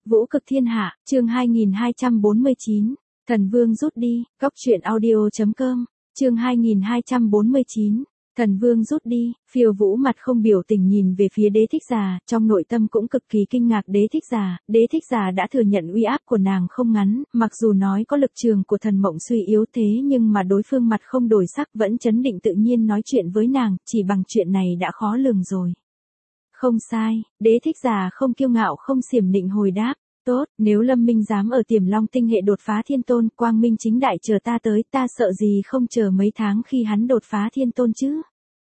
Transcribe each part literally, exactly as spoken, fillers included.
Vũ cực thiên hạ, chương hai nghìn hai trăm bốn mươi chín, Thần Vương rút đi, góc truyện audio chấm com, chương hai nghìn hai trăm bốn mươi chín, Thần Vương rút đi, Phiêu Vũ mặt không biểu tình nhìn về phía Đế Thích Giả, trong nội tâm cũng cực kỳ kinh ngạc. Đế Thích Giả, Đế Thích Giả đã thừa nhận uy áp của nàng không ngắn, mặc dù nói có lực trường của thần mộng suy yếu thế nhưng mà đối phương mặt không đổi sắc vẫn chấn định tự nhiên nói chuyện với nàng, chỉ bằng chuyện này đã khó lường rồi. Không sai, Đế Thích Giả không kiêu ngạo không xiểm nịnh hồi đáp. Tốt, nếu Lâm Minh dám ở Tiềm Long tinh hệ đột phá thiên tôn, quang minh chính đại chờ ta tới, ta sợ gì không chờ mấy tháng khi hắn đột phá thiên tôn chứ.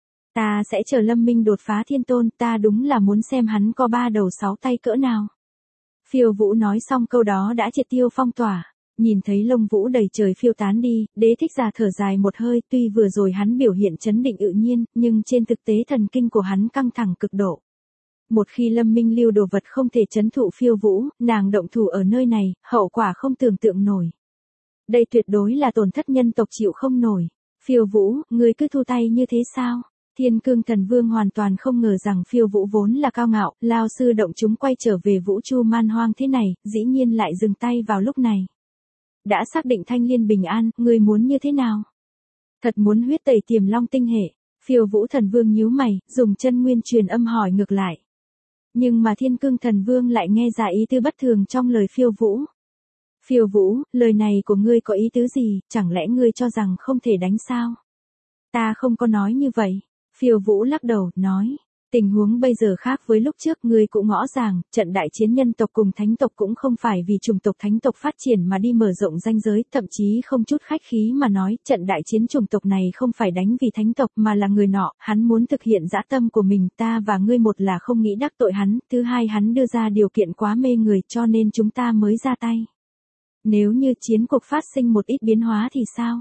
Ta sẽ chờ Lâm Minh đột phá thiên tôn, ta đúng là muốn xem hắn có ba đầu sáu tay cỡ nào. Phiêu Vũ nói xong câu đó đã triệt tiêu phong tỏa, nhìn thấy lông vũ đầy trời phiêu tán đi, Đế Thích Giả thở dài một hơi, tuy vừa rồi hắn biểu hiện chấn định tự nhiên, nhưng trên thực tế thần kinh của hắn căng thẳng cực độ. Một khi Lâm Minh lưu đồ vật không thể trấn thụ Phiêu Vũ, nàng động thủ ở nơi này, hậu quả không tưởng tượng nổi. Đây tuyệt đối là tổn thất nhân tộc chịu không nổi. Phiêu Vũ, ngươi cứ thu tay như thế sao? Thiên Cương Thần Vương hoàn toàn không ngờ rằng Phiêu Vũ vốn là cao ngạo, lao sư động chúng quay trở về vũ tru man hoang thế này, dĩ nhiên lại dừng tay vào lúc này. Đã xác định Thanh Liên bình an, ngươi muốn như thế nào? Thật muốn huyết tẩy Tiềm Long tinh hệ. Phiêu Vũ Thần Vương nhíu mày, dùng chân nguyên truyền âm hỏi ngược lại. Nhưng mà Thiên Cương Thần Vương lại nghe ra ý tư bất thường trong lời Phiêu Vũ. Phiêu Vũ, lời này của ngươi có ý tứ gì, chẳng lẽ ngươi cho rằng không thể đánh sao? Ta không có nói như vậy. Phiêu Vũ lắc đầu, nói. Tình huống bây giờ khác với lúc trước, ngươi cũng rõ ràng, trận đại chiến nhân tộc cùng thánh tộc cũng không phải vì chủng tộc thánh tộc phát triển mà đi mở rộng ranh giới, thậm chí không chút khách khí mà nói, trận đại chiến chủng tộc này không phải đánh vì thánh tộc mà là người nọ, hắn muốn thực hiện dã tâm của mình, ta và ngươi một là không nghĩ đắc tội hắn, thứ hai hắn đưa ra điều kiện quá mê người cho nên chúng ta mới ra tay. Nếu như chiến cuộc phát sinh một ít biến hóa thì sao?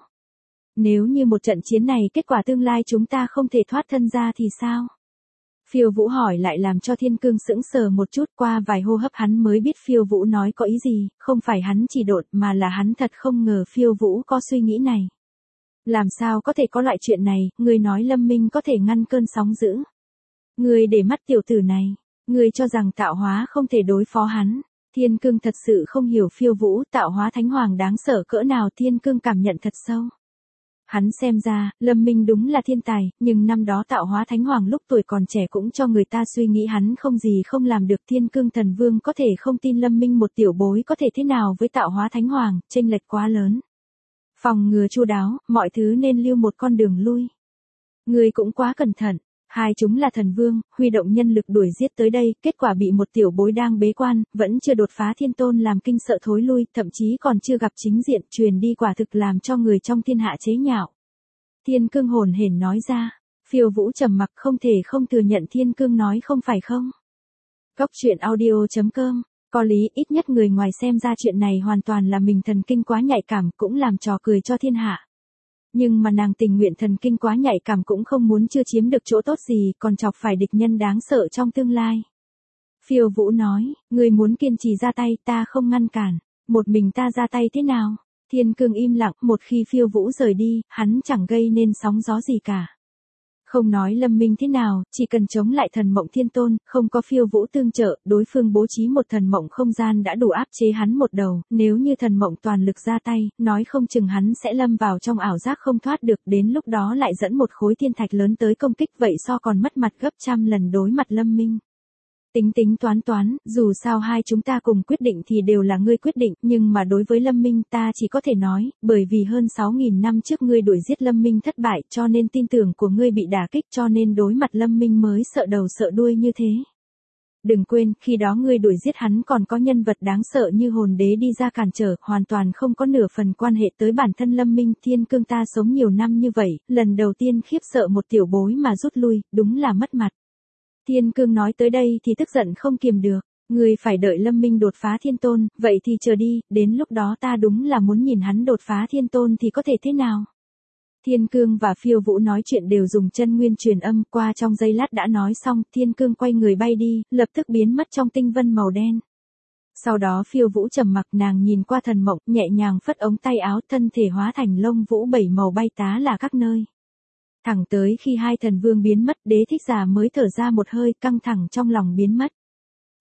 Nếu như một trận chiến này kết quả tương lai chúng ta không thể thoát thân ra thì sao? Phiêu Vũ hỏi lại làm cho Thiên Cương sững sờ một chút, qua vài hô hấp hắn mới biết Phiêu Vũ nói có ý gì, không phải hắn chỉ đột mà là hắn thật không ngờ Phiêu Vũ có suy nghĩ này. Làm sao có thể có loại chuyện này, ngươi nói Lâm Minh có thể ngăn cơn sóng dữ. Ngươi để mắt tiểu tử này, ngươi cho rằng tạo hóa không thể đối phó hắn. Thiên Cương thật sự không hiểu Phiêu Vũ tạo hóa thánh hoàng đáng sợ cỡ nào, Thiên Cương cảm nhận thật sâu. Hắn xem ra, Lâm Minh đúng là thiên tài, nhưng năm đó tạo hóa thánh hoàng lúc tuổi còn trẻ cũng cho người ta suy nghĩ hắn không gì không làm được. Thiên Cương Thần Vương có thể không tin Lâm Minh một tiểu bối có thể thế nào với tạo hóa thánh hoàng, chênh lệch quá lớn. Phòng ngừa chu đáo, mọi thứ nên lưu một con đường lui. Người cũng quá cẩn thận. Hai chúng là thần vương, huy động nhân lực đuổi giết tới đây, kết quả bị một tiểu bối đang bế quan, vẫn chưa đột phá thiên tôn làm kinh sợ thối lui, thậm chí còn chưa gặp chính diện, truyền đi quả thực làm cho người trong thiên hạ chế nhạo. Thiên Cương hồn hển nói ra, Phiêu Vũ trầm mặc không thể không thừa nhận Thiên Cương nói không phải không. Góc truyện audio chấm com, có lý, ít nhất người ngoài xem ra chuyện này hoàn toàn là mình thần kinh quá nhạy cảm, cũng làm trò cười cho thiên hạ. Nhưng mà nàng tình nguyện thần kinh quá nhạy cảm cũng không muốn chưa chiếm được chỗ tốt gì, còn chọc phải địch nhân đáng sợ trong tương lai. Phiêu Vũ nói, ngươi muốn kiên trì ra tay, ta không ngăn cản, một mình ta ra tay thế nào? Thiên Cương im lặng, một khi Phiêu Vũ rời đi, hắn chẳng gây nên sóng gió gì cả. Không nói Lâm Minh thế nào, chỉ cần chống lại thần mộng thiên tôn, không có Phiêu Vũ tương trợ, đối phương bố trí một thần mộng không gian đã đủ áp chế hắn một đầu, nếu như thần mộng toàn lực ra tay, nói không chừng hắn sẽ lâm vào trong ảo giác không thoát được, đến lúc đó lại dẫn một khối thiên thạch lớn tới công kích, vậy so còn mất mặt gấp trăm lần đối mặt Lâm Minh. Tính tính toán toán, dù sao hai chúng ta cùng quyết định thì đều là ngươi quyết định, nhưng mà đối với Lâm Minh ta chỉ có thể nói, bởi vì hơn sáu nghìn năm trước ngươi đuổi giết Lâm Minh thất bại cho nên tin tưởng của ngươi bị đả kích cho nên đối mặt Lâm Minh mới sợ đầu sợ đuôi như thế. Đừng quên, khi đó ngươi đuổi giết hắn còn có nhân vật đáng sợ như hồn đế đi ra cản trở, hoàn toàn không có nửa phần quan hệ tới bản thân Lâm Minh. Thiên Cương ta sống nhiều năm như vậy, lần đầu tiên khiếp sợ một tiểu bối mà rút lui, đúng là mất mặt. Thiên Cương nói tới đây thì tức giận không kiềm được, ngươi phải đợi Lâm Minh đột phá thiên tôn, vậy thì chờ đi, đến lúc đó ta đúng là muốn nhìn hắn đột phá thiên tôn thì có thể thế nào. Thiên Cương và Phiêu Vũ nói chuyện đều dùng chân nguyên truyền âm, qua trong giây lát đã nói xong, Thiên Cương quay người bay đi, lập tức biến mất trong tinh vân màu đen. Sau đó Phiêu Vũ trầm mặc, nàng nhìn qua thần mộng, nhẹ nhàng phất ống tay áo, thân thể hóa thành lông vũ bảy màu bay tá là các nơi. Thẳng tới khi hai thần vương biến mất, Đế Thích Giả mới thở ra một hơi, căng thẳng trong lòng biến mất.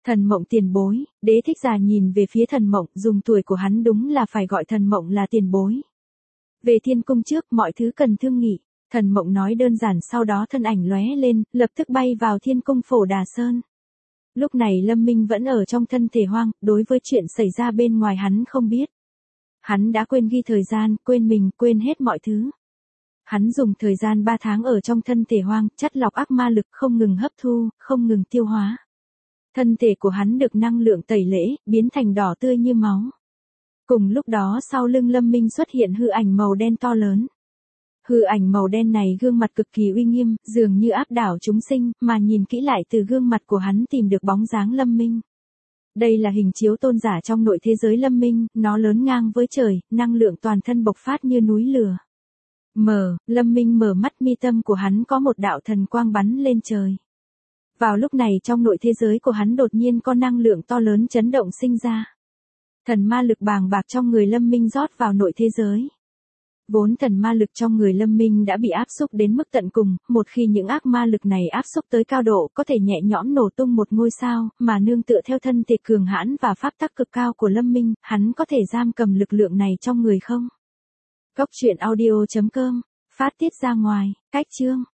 Thần Mộng tiền bối, Đế Thích Giả nhìn về phía Thần Mộng, dùng tuổi của hắn đúng là phải gọi Thần Mộng là tiền bối. Về thiên cung trước, mọi thứ cần thương nghị. Thần Mộng nói đơn giản, sau đó thân ảnh lóe lên, lập tức bay vào thiên cung Phổ Đà Sơn. Lúc này Lâm Minh vẫn ở trong thân thể hoang, đối với chuyện xảy ra bên ngoài hắn không biết. Hắn đã quên ghi thời gian, quên mình, quên hết mọi thứ. Hắn dùng thời gian ba tháng ở trong thân thể hoang, chắt lọc ác ma lực không ngừng hấp thu, không ngừng tiêu hóa. Thân thể của hắn được năng lượng tẩy lễ, biến thành đỏ tươi như máu. Cùng lúc đó sau lưng Lâm Minh xuất hiện hư ảnh màu đen to lớn. Hư ảnh màu đen này gương mặt cực kỳ uy nghiêm, dường như áp đảo chúng sinh, mà nhìn kỹ lại từ gương mặt của hắn tìm được bóng dáng Lâm Minh. Đây là hình chiếu tôn giả trong nội thế giới Lâm Minh, nó lớn ngang với trời, năng lượng toàn thân bộc phát như núi lửa. Mở, Lâm Minh mở mắt, mi tâm của hắn có một đạo thần quang bắn lên trời. Vào lúc này trong nội thế giới của hắn đột nhiên có năng lượng to lớn chấn động sinh ra. Thần ma lực bàng bạc trong người Lâm Minh rót vào nội thế giới. Vốn thần ma lực trong người Lâm Minh đã bị áp xúc đến mức tận cùng, một khi những ác ma lực này áp xúc tới cao độ có thể nhẹ nhõm nổ tung một ngôi sao, mà nương tựa theo thân thể cường hãn và pháp tắc cực cao của Lâm Minh, hắn có thể giam cầm lực lượng này trong người không? Góc truyện audio chấm com, phát tiết ra ngoài, cách chương.